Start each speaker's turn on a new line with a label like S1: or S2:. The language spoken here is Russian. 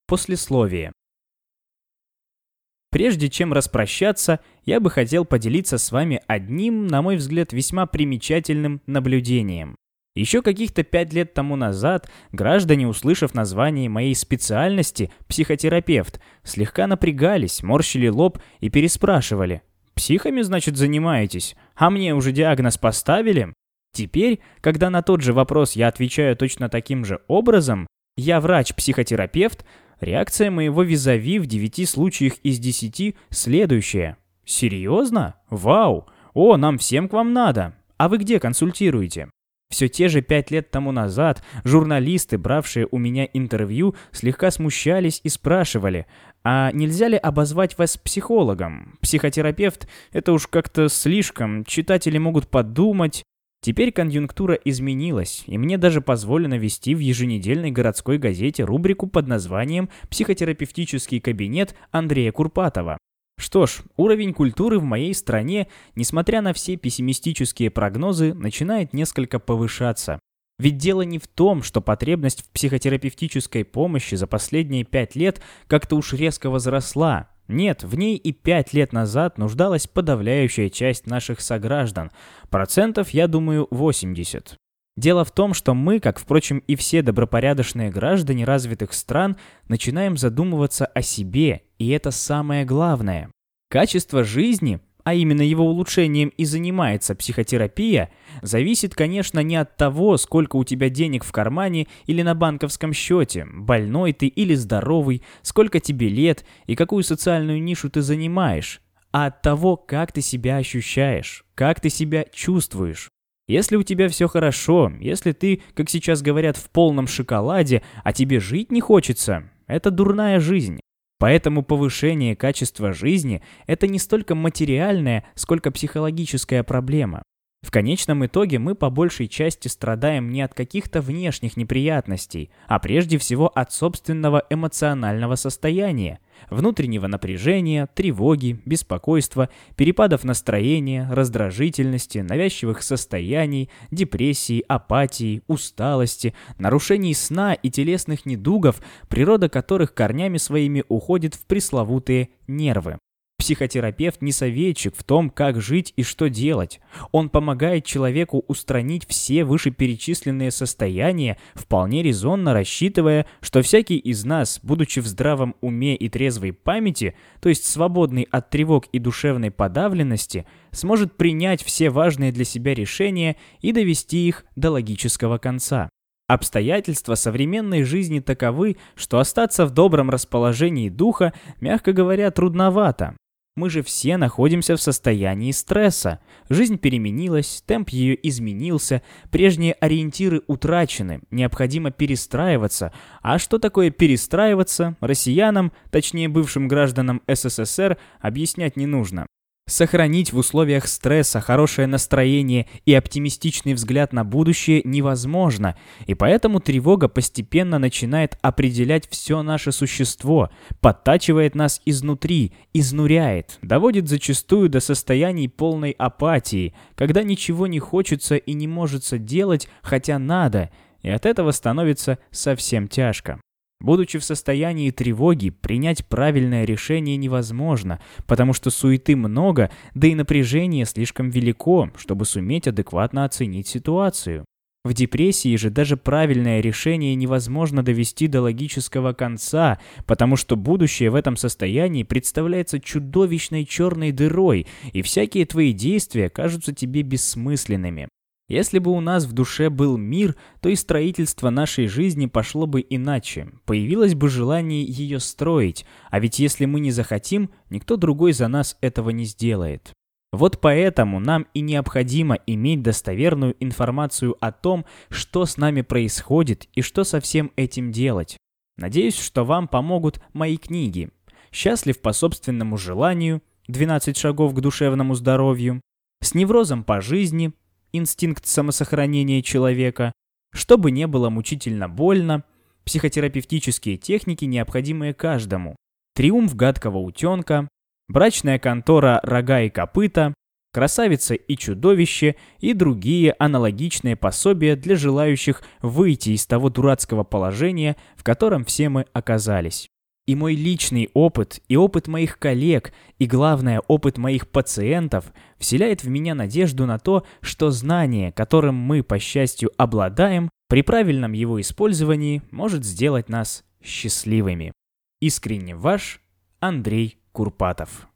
S1: Послесловие. Прежде чем распрощаться, я бы хотел поделиться с вами одним, на мой взгляд, весьма примечательным наблюдением. Еще каких-то 5 лет тому назад граждане, услышав название моей специальности «психотерапевт», слегка напрягались, морщили лоб и переспрашивали: «Психами, значит, занимаетесь? А мне уже диагноз поставили?» Теперь, когда на тот же вопрос я отвечаю точно таким же образом, «Я врач-психотерапевт», реакция моего визави в 9 случаях из 10 следующая: «Серьезно? Вау! О, нам всем к вам надо! А вы где консультируете?» Все те же 5 лет тому назад журналисты, бравшие у меня интервью, слегка смущались и спрашивали: «А нельзя ли обозвать вас психологом? Психотерапевт — это уж как-то слишком, читатели могут подумать». Теперь конъюнктура изменилась, и мне даже позволено вести в еженедельной городской газете рубрику под названием «Психотерапевтический кабинет Андрея Курпатова». Что ж, уровень культуры в моей стране, несмотря на все пессимистические прогнозы, начинает несколько повышаться. Ведь дело не в том, что потребность в психотерапевтической помощи за последние 5 лет как-то уж резко возросла. Нет, в ней и 5 лет назад нуждалась подавляющая часть наших сограждан. Процентов, я думаю, 80. Дело в том, что мы, как, впрочем, и все добропорядочные граждане развитых стран, начинаем задумываться о себе, и это самое главное. Качество жизни, а именно его улучшением и занимается психотерапия, зависит, конечно, не от того, сколько у тебя денег в кармане или на банковском счете, больной ты или здоровый, сколько тебе лет и какую социальную нишу ты занимаешь, а от того, как ты себя ощущаешь, как ты себя чувствуешь. Если у тебя все хорошо, если ты, как сейчас говорят, в полном шоколаде, а тебе жить не хочется, это дурная жизнь. Поэтому повышение качества жизни – это не столько материальная, сколько психологическая проблема. В конечном итоге мы по большей части страдаем не от каких-то внешних неприятностей, а прежде всего от собственного эмоционального состояния, внутреннего напряжения, тревоги, беспокойства, перепадов настроения, раздражительности, навязчивых состояний, депрессии, апатии, усталости, нарушений сна и телесных недугов, природа которых корнями своими уходит в пресловутые нервы. Психотерапевт не советчик в том, как жить и что делать. Он помогает человеку устранить все вышеперечисленные состояния, вполне резонно рассчитывая, что всякий из нас, будучи в здравом уме и трезвой памяти, то есть свободный от тревог и душевной подавленности, сможет принять все важные для себя решения и довести их до логического конца. Обстоятельства современной жизни таковы, что остаться в добром расположении духа, мягко говоря, трудновато. Мы же все находимся в состоянии стресса. Жизнь переменилась, темп ее изменился, прежние ориентиры утрачены, необходимо перестраиваться. А что такое перестраиваться, россиянам, точнее бывшим гражданам СССР, объяснять не нужно. Сохранить в условиях стресса хорошее настроение и оптимистичный взгляд на будущее невозможно, и поэтому тревога постепенно начинает определять все наше существо, подтачивает нас изнутри, изнуряет, доводит зачастую до состояний полной апатии, когда ничего не хочется и не может делать, хотя надо, и от этого становится совсем тяжко. Будучи в состоянии тревоги, принять правильное решение невозможно, потому что суеты много, да и напряжение слишком велико, чтобы суметь адекватно оценить ситуацию. В депрессии же даже правильное решение невозможно довести до логического конца, потому что будущее в этом состоянии представляется чудовищной черной дырой, и всякие твои действия кажутся тебе бессмысленными. Если бы у нас в душе был мир, то и строительство нашей жизни пошло бы иначе, появилось бы желание ее строить, а ведь если мы не захотим, никто другой за нас этого не сделает. Вот поэтому нам и необходимо иметь достоверную информацию о том, что с нами происходит и что со всем этим делать. Надеюсь, что вам помогут мои книги «Счастлив по собственному желанию», «12 шагов к душевному здоровью», «С неврозом по жизни», «Инстинкт самосохранения человека», «Чтобы не было мучительно больно», «Психотерапевтические техники, необходимые каждому», «Триумф гадкого утенка», «Брачная контора «Рога и копыта», «Красавица и чудовище» и другие аналогичные пособия для желающих выйти из того дурацкого положения, в котором все мы оказались. И мой личный опыт, и опыт моих коллег, и, главное, опыт моих пациентов вселяет в меня надежду на то, что знание, которым мы, по счастью, обладаем, при правильном его использовании может сделать нас счастливыми. Искренне ваш Андрей Курпатов.